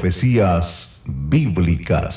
Profecías bíblicas.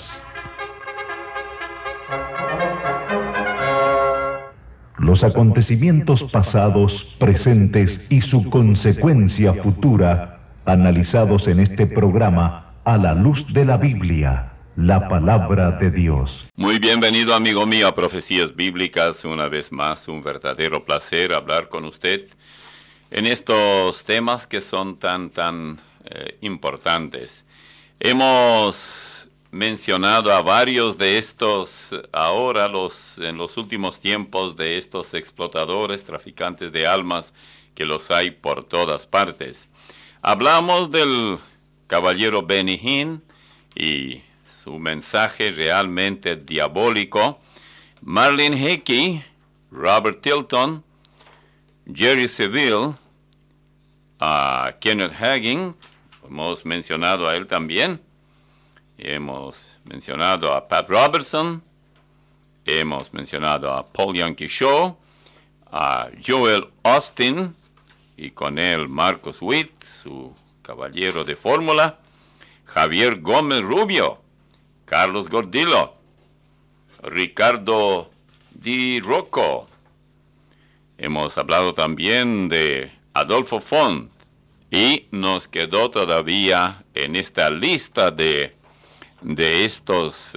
Los acontecimientos pasados, presentes y su consecuencia futura, analizados en este programa a la luz de la Biblia, la palabra de Dios. Muy bienvenido, amigo mío, a Profecías Bíblicas. Una vez más, un verdadero placer hablar con usted en estos temas que son tan importantes. Hemos mencionado a varios de estos ahora, en los últimos tiempos, de estos explotadores, traficantes de almas, que los hay por todas partes. Hablamos del caballero Benny Hinn y su mensaje realmente diabólico. Marlene Hickey, Robert Tilton, Jerry Seville, Kenneth Hagin, hemos mencionado a él también. Hemos mencionado a Pat Robertson, hemos mencionado a Paul Yankee Shaw, a Joel Austin, y con él Marcus Witt, su caballero de fórmula, Javier Gómez Rubio, Carlos Gordillo, Ricardo Di Rocco. Hemos hablado también de Adolfo Font, y nos quedó todavía en esta lista de estos,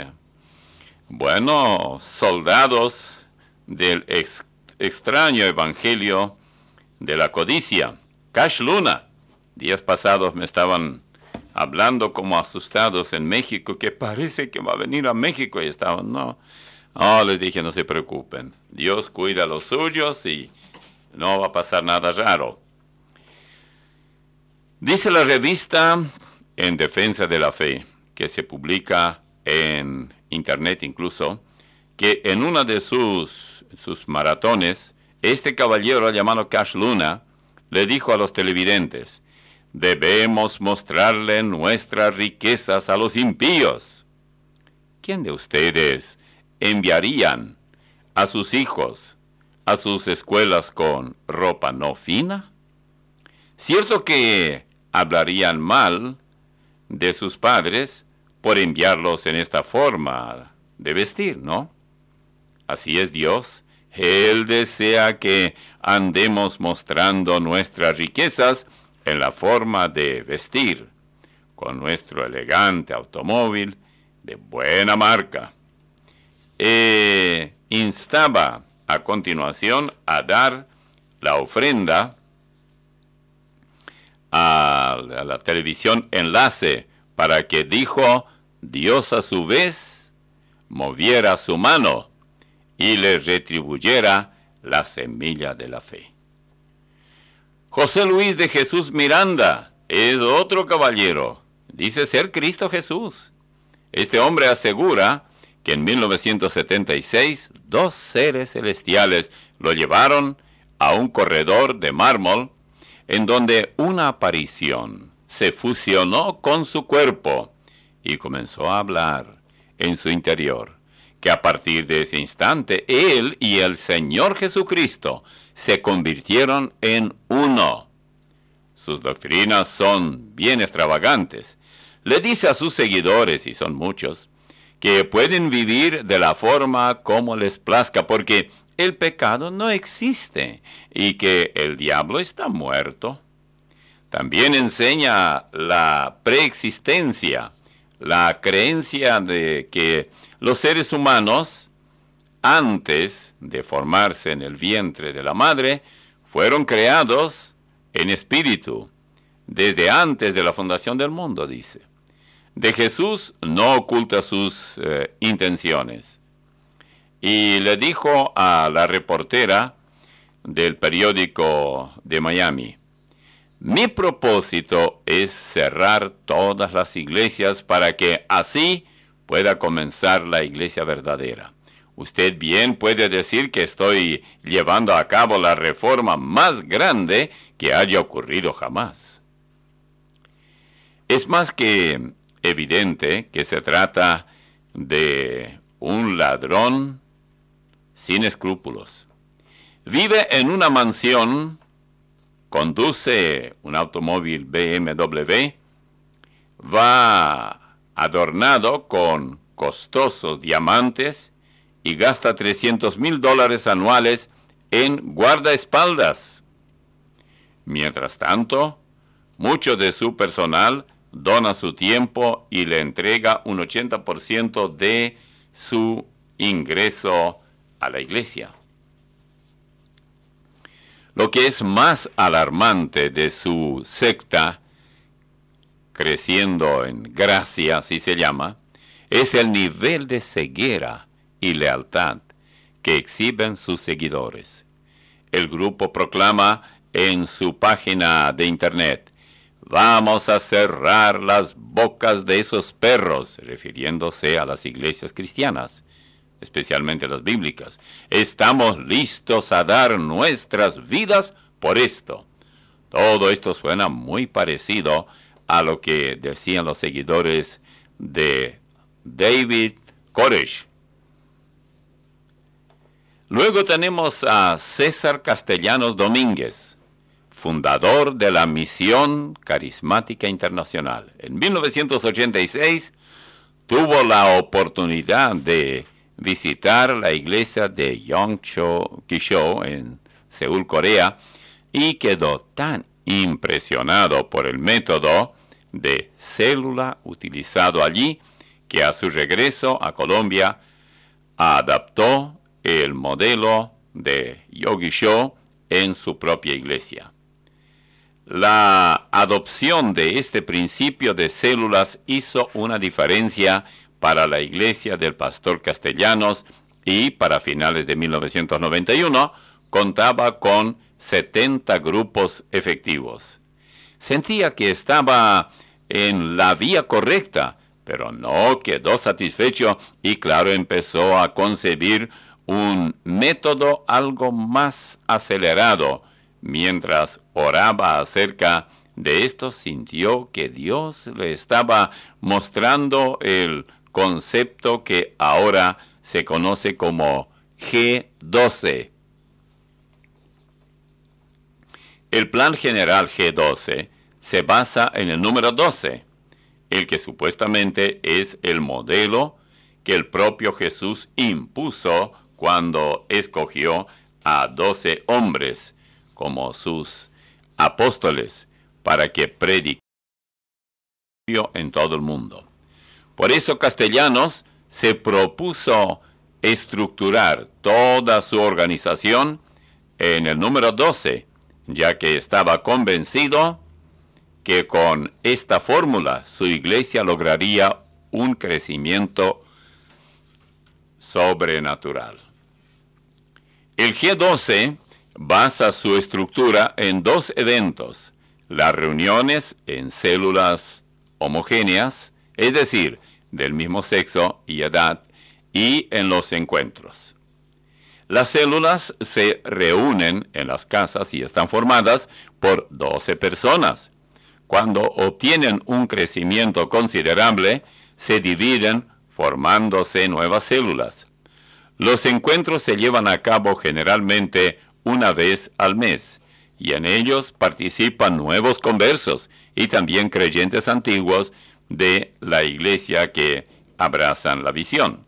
soldados del extraño evangelio de la codicia. Cash Luna. Días pasados me estaban hablando como asustados en México, que parece que va a venir a México, y estaban, les dije, no se preocupen. Dios cuida a los suyos y no va a pasar nada raro. Dice la revista En Defensa de la Fe, que se publica en internet incluso, que en una de sus maratones, este caballero llamado Cash Luna le dijo a los televidentes: debemos mostrarle nuestras riquezas a los impíos. ¿Quién de ustedes enviarían a sus hijos a sus escuelas con ropa no fina? Cierto que hablarían mal de sus padres por enviarlos en esta forma de vestir, ¿no? Así es Dios. Él desea que andemos mostrando nuestras riquezas en la forma de vestir, con nuestro elegante automóvil de buena marca. Instaba a continuación a dar la ofrenda a la televisión Enlace, para que, dijo, Dios a su vez moviera su mano y le retribuyera la semilla de la fe. José Luis de Jesús Miranda es otro caballero. Dice ser Cristo Jesús. Este hombre asegura que en 1976 dos seres celestiales lo llevaron a un corredor de mármol en donde una aparición se fusionó con su cuerpo y comenzó a hablar en su interior, que a partir de ese instante él y el Señor Jesucristo se convirtieron en uno. Sus doctrinas son bien extravagantes. Le dice a sus seguidores, y son muchos, que pueden vivir de la forma como les plazca, porque el pecado no existe y que el diablo está muerto. También enseña la preexistencia, la creencia de que los seres humanos, antes de formarse en el vientre de la madre, fueron creados en espíritu, desde antes de la fundación del mundo, dice. De Jesús no oculta sus intenciones. Y le dijo a la reportera del periódico de Miami: mi propósito es cerrar todas las iglesias para que así pueda comenzar la iglesia verdadera. Usted bien puede decir que estoy llevando a cabo la reforma más grande que haya ocurrido jamás. Es más que evidente que se trata de un ladrón sin escrúpulos. Vive en una mansión, conduce un automóvil BMW, va adornado con costosos diamantes y gasta $300,000 anuales en guardaespaldas. Mientras tanto, mucho de su personal dona su tiempo y le entrega un 80% de su ingreso a la iglesia. Lo que es más alarmante de su secta, creciendo en gracia, así se llama, es el nivel de ceguera y lealtad que exhiben sus seguidores. El grupo proclama en su página de internet: vamos a cerrar las bocas de esos perros, refiriéndose a las iglesias cristianas, especialmente las bíblicas. Estamos listos a dar nuestras vidas por esto. Todo esto suena muy parecido a lo que decían los seguidores de David Koresh. Luego tenemos a César Castellanos Domínguez, fundador de la Misión Carismática Internacional. En 1986 tuvo la oportunidad de visitar la iglesia de Yongcho-Kisho en Seúl, Corea, y quedó tan impresionado por el método de célula utilizado allí que a su regreso a Colombia adaptó el modelo de Yogi-Sho en su propia iglesia. La adopción de este principio de células hizo una diferencia para la iglesia del pastor Castellanos y para finales de 1991 contaba con 70 grupos efectivos. Sentía que estaba en la vía correcta, pero no quedó satisfecho y claro, empezó a concebir un método algo más acelerado. Mientras oraba acerca de esto, sintió que Dios le estaba mostrando el concepto que ahora se conoce como G12. El plan general G12 se basa en el número 12, el que supuestamente es el modelo que el propio Jesús impuso cuando escogió a 12 hombres como sus apóstoles para que predicaran en todo el mundo. Por eso Castellanos se propuso estructurar toda su organización en el número 12, ya que estaba convencido que con esta fórmula su iglesia lograría un crecimiento sobrenatural. El G12 basa su estructura en dos eventos: las reuniones en células homogéneas, es decir, del mismo sexo y edad, y en los encuentros. Las células se reúnen en las casas y están formadas por 12 personas. Cuando obtienen un crecimiento considerable, se dividen formándose nuevas células. Los encuentros se llevan a cabo generalmente una vez al mes, y en ellos participan nuevos conversos y también creyentes antiguos de la iglesia que abrazan la visión.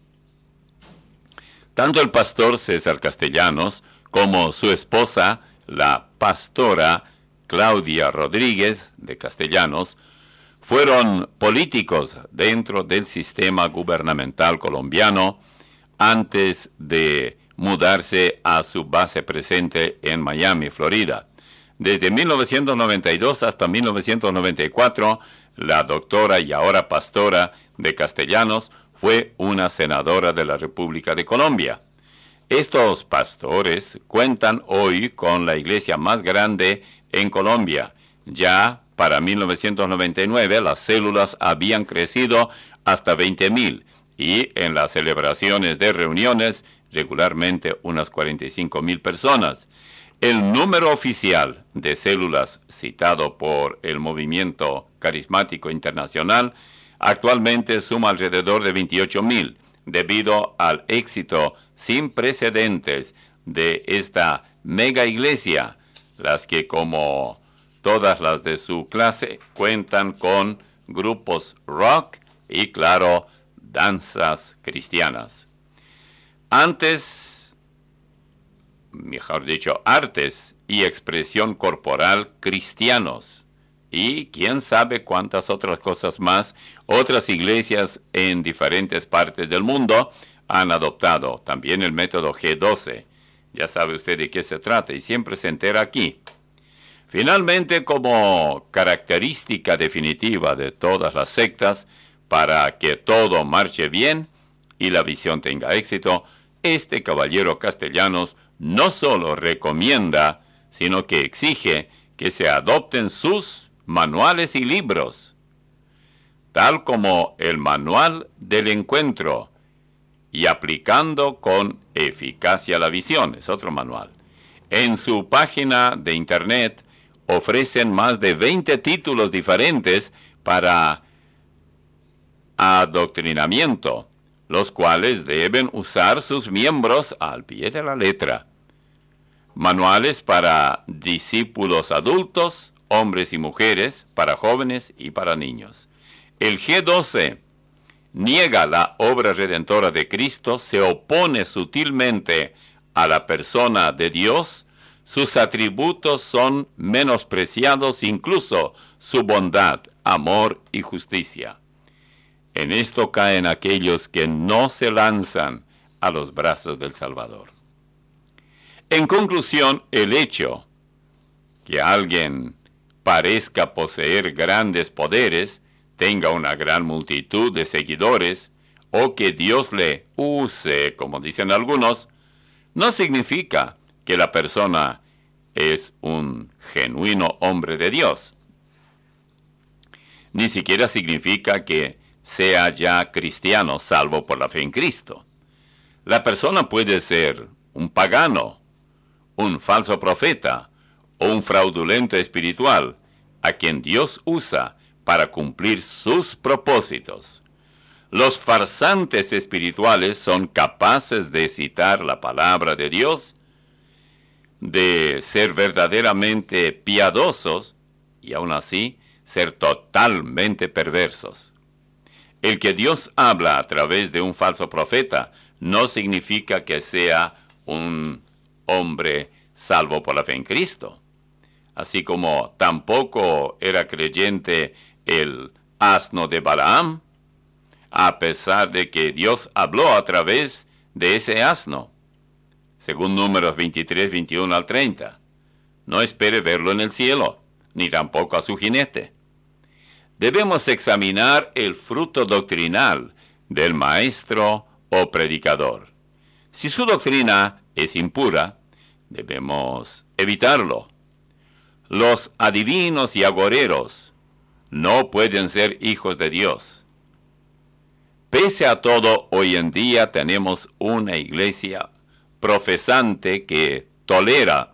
Tanto el pastor César Castellanos como su esposa, la pastora Claudia Rodríguez de Castellanos, fueron políticos dentro del sistema gubernamental colombiano antes de mudarse a su base presente en Miami, Florida. Desde 1992 hasta 1994, la doctora y ahora pastora de Castellanos fue una senadora de la República de Colombia. Estos pastores cuentan hoy con la iglesia más grande en Colombia. Ya para 1999 las células habían crecido hasta 20,000 y en las celebraciones de reuniones regularmente unas 45,000 personas. El número oficial de células citado por el Movimiento Carismático Internacional actualmente suma alrededor de 28,000, debido al éxito sin precedentes de esta mega iglesia, las que como todas las de su clase cuentan con grupos rock y, claro, danzas cristianas. Artes y expresión corporal cristianos. Y quién sabe cuántas otras cosas más otras iglesias en diferentes partes del mundo han adoptado. También el método G12. Ya sabe usted de qué se trata y siempre se entera aquí. Finalmente, como característica definitiva de todas las sectas, para que todo marche bien y la visión tenga éxito, este caballero Castellanos no solo recomienda, sino que exige que se adopten sus manuales y libros, tal como el Manual del Encuentro, y aplicando con eficacia la visión, es otro manual. En su página de internet ofrecen más de 20 títulos diferentes para adoctrinamiento, los cuales deben usar sus miembros al pie de la letra. Manuales para discípulos adultos, hombres y mujeres, para jóvenes y para niños. El G12 niega la obra redentora de Cristo, se opone sutilmente a la persona de Dios, sus atributos son menospreciados, incluso su bondad, amor y justicia. En esto caen aquellos que no se lanzan a los brazos del Salvador. En conclusión, el hecho que alguien parezca poseer grandes poderes, tenga una gran multitud de seguidores, o que Dios le use, como dicen algunos, no significa que la persona es un genuino hombre de Dios. Ni siquiera significa que sea ya cristiano salvo por la fe en Cristo. La persona puede ser un pagano, un falso profeta o un fraudulento espiritual a quien Dios usa para cumplir sus propósitos. Los farsantes espirituales son capaces de citar la palabra de Dios, de ser verdaderamente piadosos y aún así ser totalmente perversos. El que Dios habla a través de un falso profeta no significa que sea un hombre salvo por la fe en Cristo. Así como tampoco era creyente el asno de Balaam, a pesar de que Dios habló a través de ese asno, según Números 23, 21 al 30. No espere verlo en el cielo, ni tampoco a su jinete. Debemos examinar el fruto doctrinal del maestro o predicador. Si su doctrina es impura, debemos evitarlo. Los adivinos y agoreros no pueden ser hijos de Dios. Pese a todo, hoy en día tenemos una iglesia profesante que tolera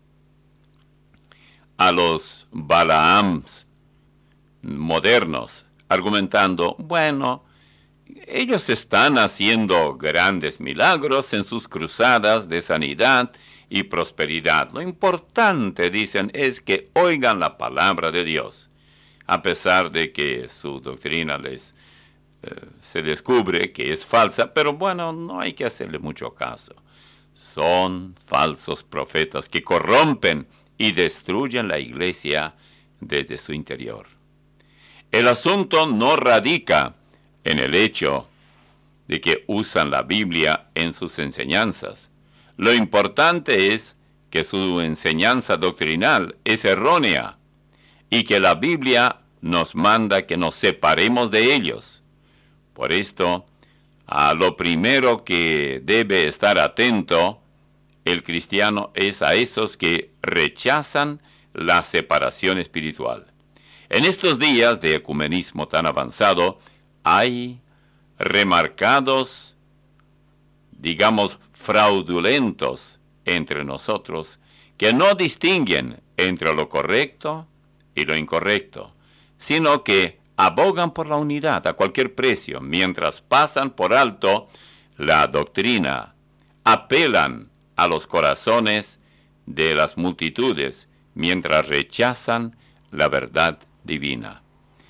a los Balaams modernos, argumentando, bueno, ellos están haciendo grandes milagros en sus cruzadas de sanidad y prosperidad. Lo importante, dicen, es que oigan la palabra de Dios, a pesar de que su doctrina se descubre que es falsa, pero bueno, no hay que hacerle mucho caso. Son falsos profetas que corrompen y destruyen la iglesia desde su interior. El asunto no radica en el hecho de que usan la Biblia en sus enseñanzas. Lo importante es que su enseñanza doctrinal es errónea y que la Biblia nos manda que nos separemos de ellos. Por esto, a lo primero que debe estar atento el cristiano es a esos que rechazan la separación espiritual. En estos días de ecumenismo tan avanzado, hay remarcados, digamos, fraudulentos entre nosotros, que no distinguen entre lo correcto y lo incorrecto, sino que abogan por la unidad a cualquier precio, mientras pasan por alto la doctrina, apelan a los corazones de las multitudes, mientras rechazan la verdad divina.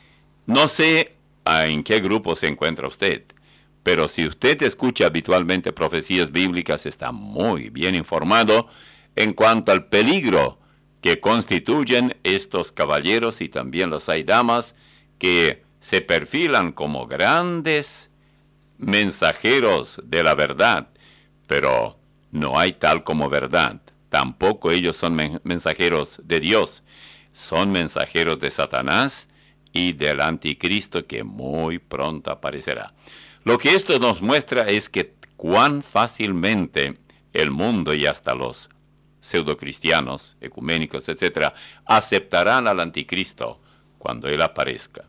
No sé en qué grupo se encuentra usted, pero si usted escucha habitualmente profecías bíblicas, está muy bien informado en cuanto al peligro que constituyen estos caballeros, y también los hay damas que se perfilan como grandes mensajeros de la verdad, pero no hay tal como verdad. Tampoco ellos son mensajeros de Dios, son mensajeros de Satanás y del anticristo que muy pronto aparecerá. Lo que esto nos muestra es que cuán fácilmente el mundo y hasta los pseudocristianos, ecuménicos, etc., aceptarán al anticristo cuando él aparezca.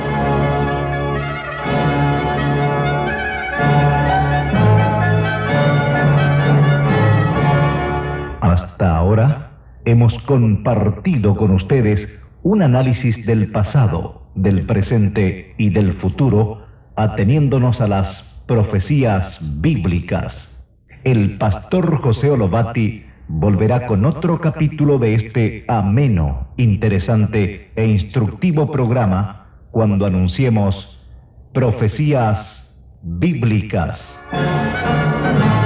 Hasta ahora hemos compartido con ustedes un análisis del pasado, del presente y del futuro, ateniéndonos a las profecías bíblicas. El pastor José Olobati volverá con otro capítulo de este ameno, interesante e instructivo programa cuando anunciemos Profecías Bíblicas.